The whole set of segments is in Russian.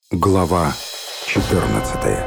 Глава 14.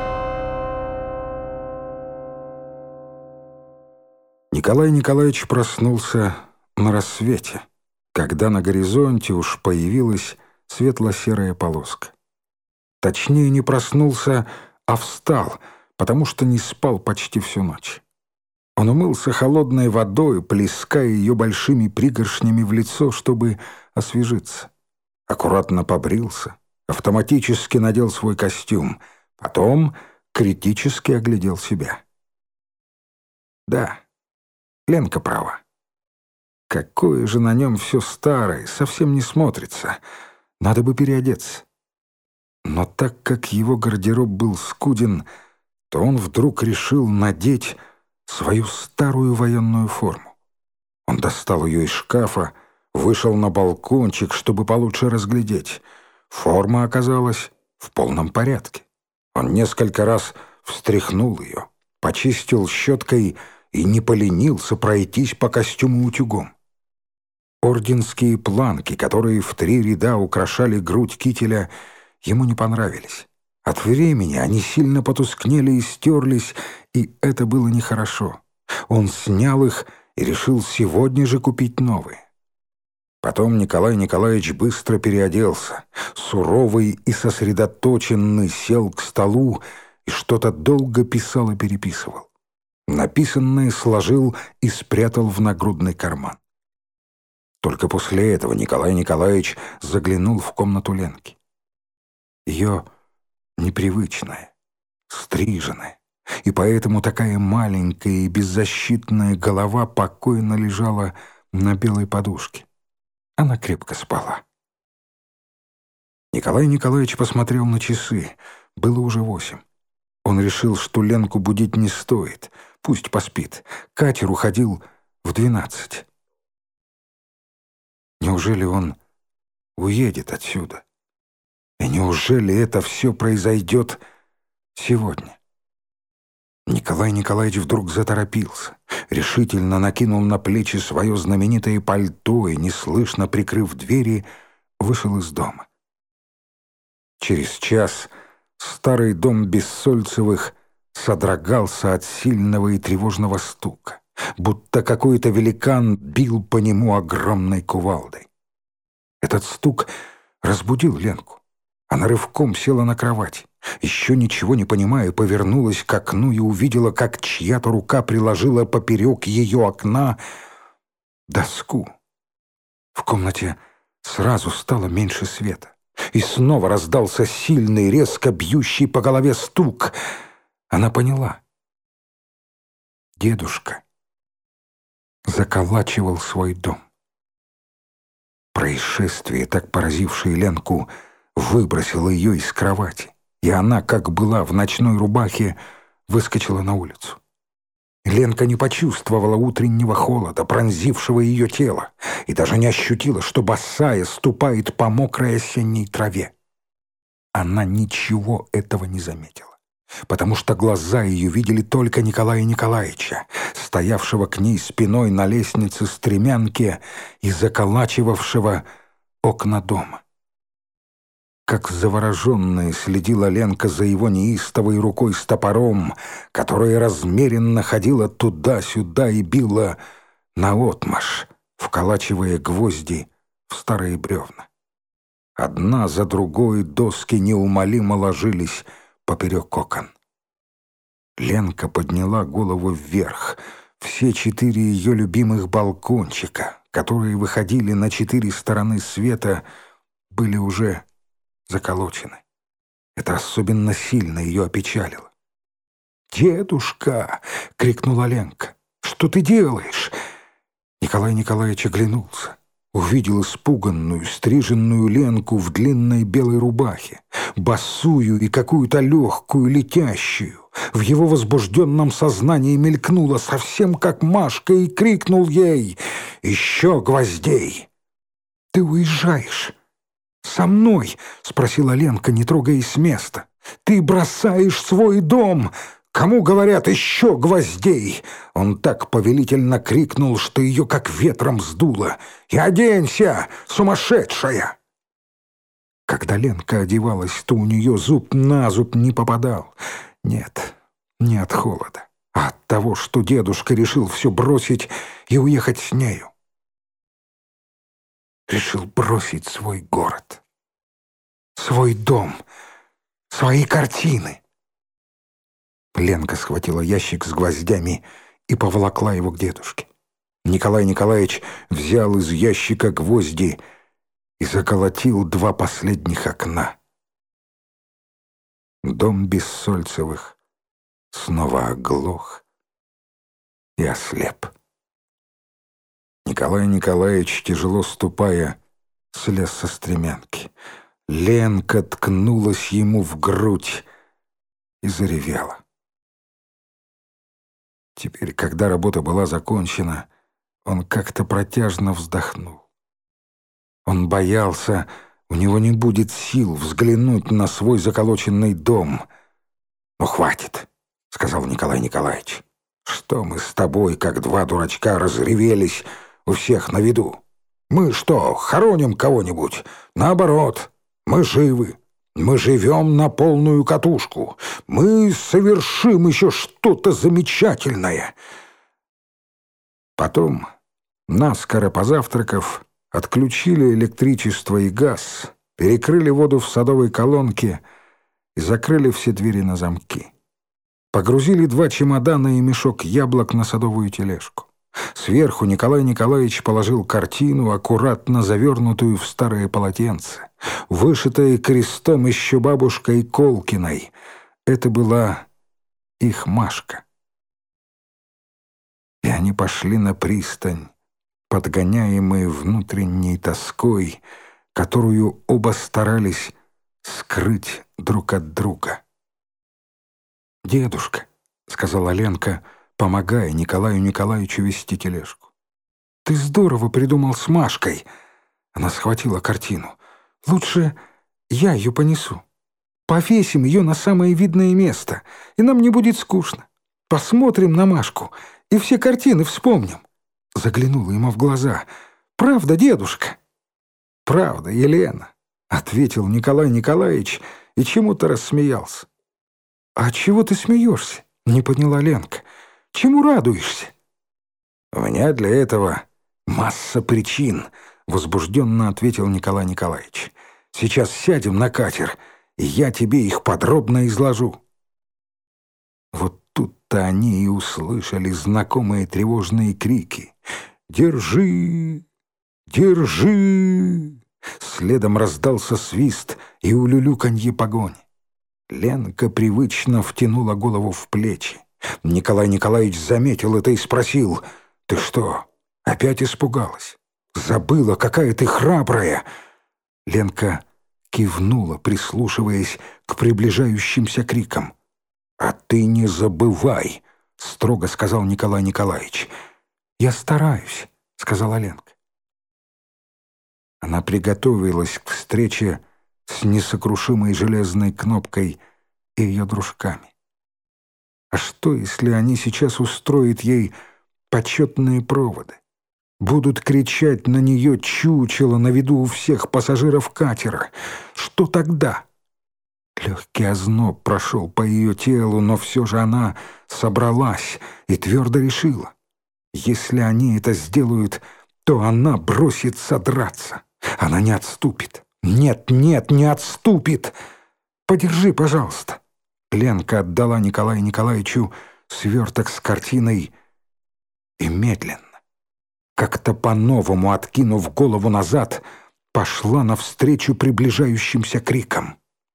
Николай Николаевич проснулся на рассвете, когда на горизонте уж появилась светло-серая полоска. Точнее, не проснулся, а встал, потому что не спал почти всю ночь. Он умылся холодной водой, плеская ее большими пригоршнями в лицо, чтобы освежиться. Аккуратно побрился, автоматически надел свой костюм, потом критически оглядел себя. Да, Ленка права. Какое же на нем все старое, совсем не смотрится. Надо бы переодеться. Но так как его гардероб был скуден, то он вдруг решил надеть свою старую военную форму. Он достал ее из шкафа, вышел на балкончик, чтобы получше разглядеть. Форма оказалась в полном порядке. Он несколько раз встряхнул ее, почистил щеткой и не поленился пройтись по костюму утюгом. Орденские планки, которые в 3 ряда украшали грудь кителя, ему не понравились. От времени они сильно потускнели и стерлись, и это было нехорошо. Он снял их и решил сегодня же купить новые. Потом Николай Николаевич быстро переоделся, суровый и сосредоточенный, сел к столу и что-то долго писал и переписывал. Написанное сложил и спрятал в нагрудный карман. Только после этого Николай Николаевич заглянул в комнату Ленки. Ее непривычная, стриженная, и поэтому такая маленькая и беззащитная голова покойно лежала на белой подушке. Она крепко спала. Николай Николаевич посмотрел на часы. Было уже 8. Он решил, что Ленку будить не стоит. Пусть поспит. Катер уходил в 12. Неужели он уедет отсюда? И неужели это все произойдет сегодня? Николай Николаевич вдруг заторопился, решительно накинул на плечи свое знаменитое пальто и, неслышно прикрыв двери, вышел из дома. Через час старый дом Бессольцевых содрогался от сильного и тревожного стука, будто какой-то великан бил по нему огромной кувалдой. Этот стук разбудил Ленку. Она рывком села на кровать. Еще ничего не понимая, повернулась к окну и увидела, как чья-то рука приложила поперек ее окна доску. В комнате сразу стало меньше света. И снова раздался сильный, резко бьющий по голове стук. Она поняла. Дедушка заколачивал свой дом. Происшествие, так поразившее Ленку, выбросило ее из кровати, и она, как была в ночной рубахе, выскочила на улицу. Ленка не почувствовала утреннего холода, пронзившего ее тело, и даже не ощутила, что босая ступает по мокрой осенней траве. Она ничего этого не заметила, потому что глаза ее видели только Николая Николаевича, стоявшего к ней спиной на лестнице стремянки и заколачивавшего окна дома. Как завороженная следила Ленка за его неистовой рукой с топором, которая размеренно ходила туда-сюда и била наотмашь, вколачивая гвозди в старые бревна. Одна за другой доски неумолимо ложились поперек окон. Ленка подняла голову вверх. Все 4 ее любимых балкончика, которые выходили на 4 стороны света, были уже заколочены. Это особенно сильно ее опечалило. «Дедушка!» — крикнула Ленка. «Что ты делаешь?» Николай Николаевич оглянулся. Увидел испуганную, стриженную Ленку в длинной белой рубахе, босую и какую-то легкую, летящую. В его возбужденном сознании мелькнула совсем как Машка и крикнул ей: «Еще гвоздей!» «Ты уезжаешь?» «Со мной?» — спросила Ленка, не трогаясь с места. «Ты бросаешь свой дом! Кому говорят еще гвоздей?» Он так повелительно крикнул, что ее как ветром сдуло. «И оденься, сумасшедшая!» Когда Ленка одевалась, то у нее зуб на зуб не попадал. Нет, не от холода, а от того, что дедушка решил все бросить и уехать с нею. Решил бросить свой город, свой дом, свои картины. Ленка схватила ящик с гвоздями и поволокла его к дедушке. Николай Николаевич взял из ящика гвозди и заколотил 2 последних окна. Дом Бессольцевых снова оглох и ослеп. Николай Николаевич, тяжело ступая, слез со стремянки. Ленка ткнулась ему в грудь и заревела. Теперь, когда работа была закончена, он как-то протяжно вздохнул. Он боялся, у него не будет сил взглянуть на свой заколоченный дом. «Ну, хватит», — сказал Николай Николаевич. «Что мы с тобой, как 2 дурачка, разревелись у всех на виду? Мы что, хороним кого-нибудь? Наоборот, мы живы. Мы живем на полную катушку. Мы совершим еще что-то замечательное». Потом, наскоро позавтракав, отключили электричество и газ, перекрыли воду в садовой колонке и закрыли все двери на замки. Погрузили 2 чемодана и мешок яблок на садовую тележку. Сверху Николай Николаевич положил картину, аккуратно завернутую в старое полотенце, вышитое крестом еще бабушкой Колкиной. Это была их Машка. И они пошли на пристань, подгоняемые внутренней тоской, которую оба старались скрыть друг от друга. «Дедушка», — сказала Ленка, помогая Николаю Николаевичу вести тележку, — «ты здорово придумал с Машкой». Она схватила картину. «Лучше я ее понесу. Повесим ее на самое видное место, и нам не будет скучно. Посмотрим на Машку и все картины вспомним». Заглянула ему в глаза. «Правда, дедушка?» «Правда, Елена», — ответил Николай Николаевич и чему-то рассмеялся. «А чего ты смеешься?» — не поняла Ленка. «Чему радуешься?» «У меня для этого масса причин», — возбужденно ответил Николай Николаевич. «Сейчас сядем на катер, и я тебе их подробно изложу». Вот тут-то они и услышали знакомые тревожные крики. «Держи! Держи!» Следом раздался свист и улюлюканье погони. Ленка привычно втянула голову в плечи. Николай Николаевич заметил это и спросил: «Ты что, опять испугалась? Забыла, какая ты храбрая?» Ленка кивнула, прислушиваясь к приближающимся крикам. «А ты не забывай», — строго сказал Николай Николаевич. «Я стараюсь», — сказала Ленка. Она приготовилась к встрече с несокрушимой железной кнопкой и ее дружками. А что, если они сейчас устроят ей почетные проводы? Будут кричать на нее чучело на виду у всех пассажиров катера. Что тогда? Легкий озноб прошел по ее телу, но все же она собралась и твердо решила: если они это сделают, то она бросится драться. Она не отступит. Нет, нет, не отступит. «Подержи, пожалуйста». Ленка отдала Николаю Николаевичу сверток с картиной и медленно, как-то по-новому откинув голову назад, пошла навстречу приближающимся крикам.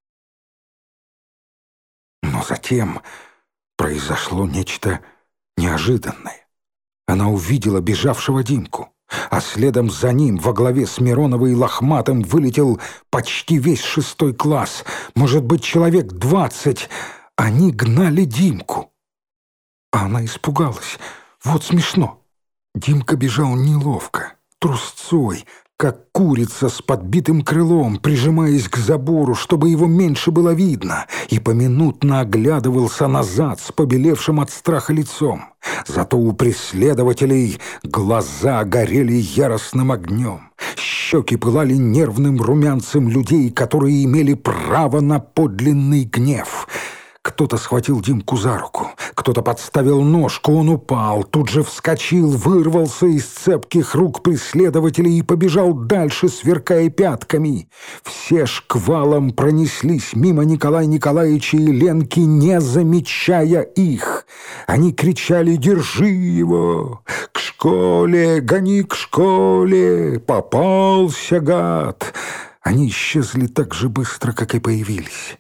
Но затем произошло нечто неожиданное. Она увидела бежавшего Димку, а следом за ним во главе с Мироновой и Лохматым вылетел почти весь 6 класс, может быть, человек 20. Они гнали Димку. А она испугалась. Вот смешно. Димка бежал неловко, трусцой, как курица с подбитым крылом, прижимаясь к забору, чтобы его меньше было видно, и поминутно оглядывался назад с побелевшим от страха лицом. Зато у преследователей глаза горели яростным огнем. щеки пылали нервным румянцем людей, которые имели право на подлинный гнев. Кто-то схватил Димку за руку, кто-то подставил ножку, он упал, тут же вскочил, вырвался из цепких рук преследователей и побежал дальше, сверкая пятками. Все шквалом пронеслись мимо Николая Николаевича и Ленки, не замечая их. Они кричали: «Держи его! К школе! Гони к школе! Попался, гад!» Они исчезли так же быстро, как и появились.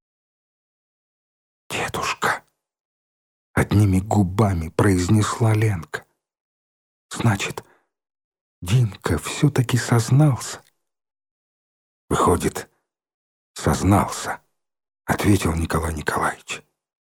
«Дедушка!» — одними губами произнесла Ленка. «Значит, Димка все-таки сознался?» «Выходит, сознался», — ответил Николай Николаевич.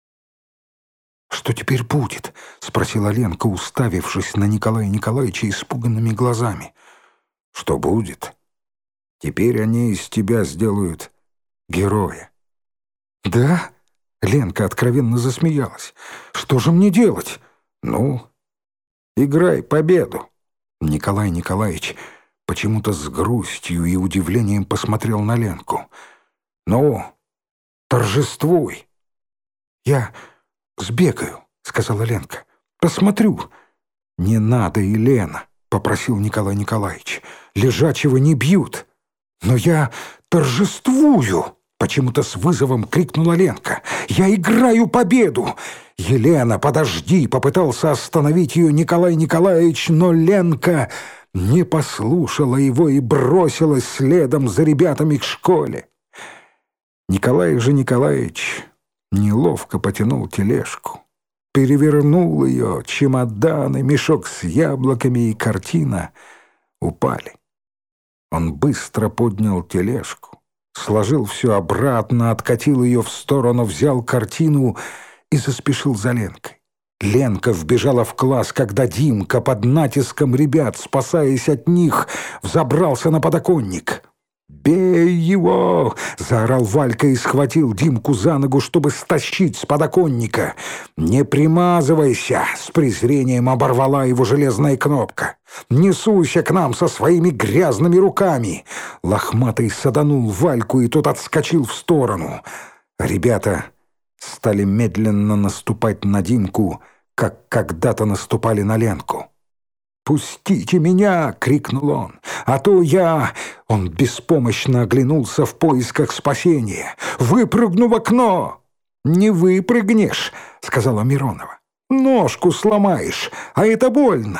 «Что теперь будет?» — спросила Ленка, уставившись на Николая Николаевича испуганными глазами. «Что будет? Теперь они из тебя сделают героя». «Да?» — Ленка откровенно засмеялась. «Что же мне делать?» «Ну, играй победу». Николай Николаевич почему-то с грустью и удивлением посмотрел на Ленку. «Ну, торжествуй». «Я сбегаю», — сказала Ленка. «Посмотрю». «Не надо, Елена», — попросил Николай Николаевич. «Лежачего не бьют». «Но я торжествую», — почему-то с вызовом крикнула Ленка. «Я играю победу!» «Елена, подожди!» — попытался остановить ее Николай Николаевич, но Ленка не послушала его и бросилась следом за ребятами к школе. Николай же Николаевич неловко потянул тележку, перевернул ее, чемоданы, мешок с яблоками и картина упали. Он быстро поднял тележку, сложил все обратно, откатил ее в сторону, взял картину и заспешил за Ленкой. Ленка вбежала в класс, когда Димка под натиском ребят, спасаясь от них, взобрался на подоконник. «Бей его!» — заорал Валька и схватил Димку за ногу, чтобы стащить с подоконника. «Не примазывайся!» — с презрением оборвала его железная кнопка. «Не суйся к нам со своими грязными руками!» Лохматый саданул Вальку, и тот отскочил в сторону. Ребята стали медленно наступать на Димку, как когда-то наступали на Ленку. «Пустите меня!» — крикнул он. «А то я...» Он беспомощно оглянулся в поисках спасения. «Выпрыгну в окно!» «Не выпрыгнешь!» — сказала Миронова. «Ножку сломаешь, а это больно!»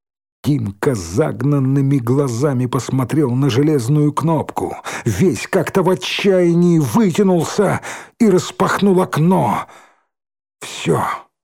Димка загнанными глазами посмотрел на железную кнопку. Весь как-то в отчаянии вытянулся и распахнул окно. «Все!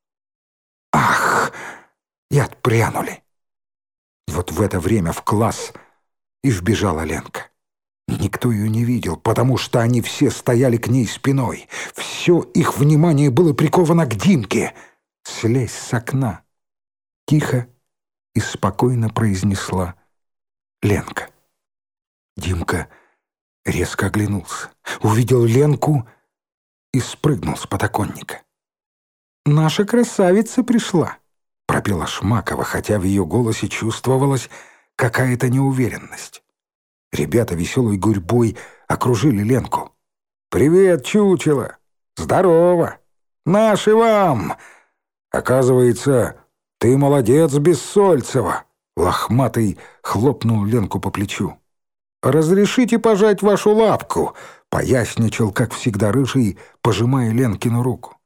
Ах!» И отпрянули. Вот в это время в класс и вбежала Ленка. Никто ее не видел, потому что они все стояли к ней спиной. Все их внимание было приковано к Димке. «Слезь с окна!» Тихо и спокойно произнесла Ленка. Димка резко оглянулся, увидел Ленку и спрыгнул с подоконника. «Наша красавица пришла», — пропела Шмакова, хотя в ее голосе чувствовалась какая-то неуверенность. Ребята веселой гурьбой окружили Ленку. «Привет, чучело! Здорово! Наши вам! Оказывается, ты молодец, Бессольцева!» Лохматый хлопнул Ленку по плечу. «Разрешите пожать вашу лапку?» — поясничал, как всегда, Рыжий, пожимая Ленкину руку.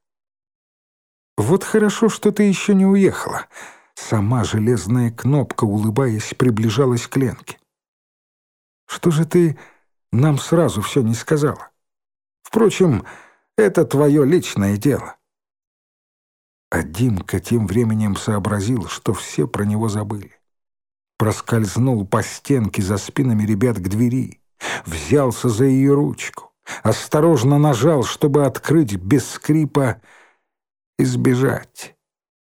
«Вот хорошо, что ты еще не уехала». Сама железная кнопка, улыбаясь, приближалась к Ленке. «Что же ты нам сразу все не сказала? Впрочем, это твое личное дело». А Димка тем временем сообразил, что все про него забыли. Проскользнул по стенке за спинами ребят к двери, взялся за ее ручку, осторожно нажал, чтобы открыть без скрипа и сбежать.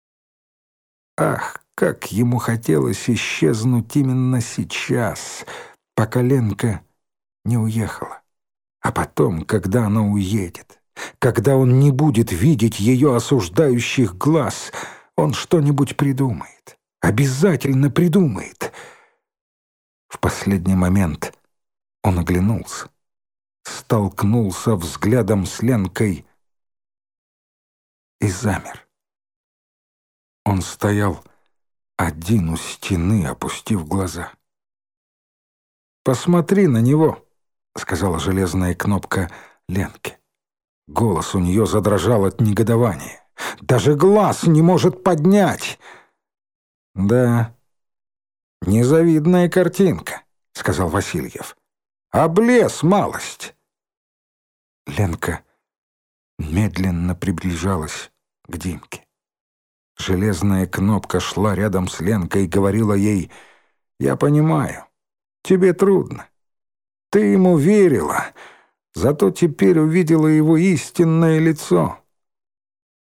Ах, как ему хотелось исчезнуть именно сейчас, пока Ленка не уехала. А потом, когда она уедет, когда он не будет видеть ее осуждающих глаз, он что-нибудь придумает. Обязательно придумает. В последний момент он оглянулся, столкнулся взглядом с Ленкой и замер. Он стоял один у стены, опустив глаза. «Посмотри на него», — сказала железная кнопка Ленке. Голос у нее задрожал от негодования. «Даже глаз не может поднять!» «Да, незавидная картинка», — сказал Васильев. «Облез малость». Ленка медленно приближалась к Димке. Железная кнопка шла рядом с Ленкой и говорила ей: «Я понимаю, тебе трудно. Ты ему верила, зато теперь увидела его истинное лицо.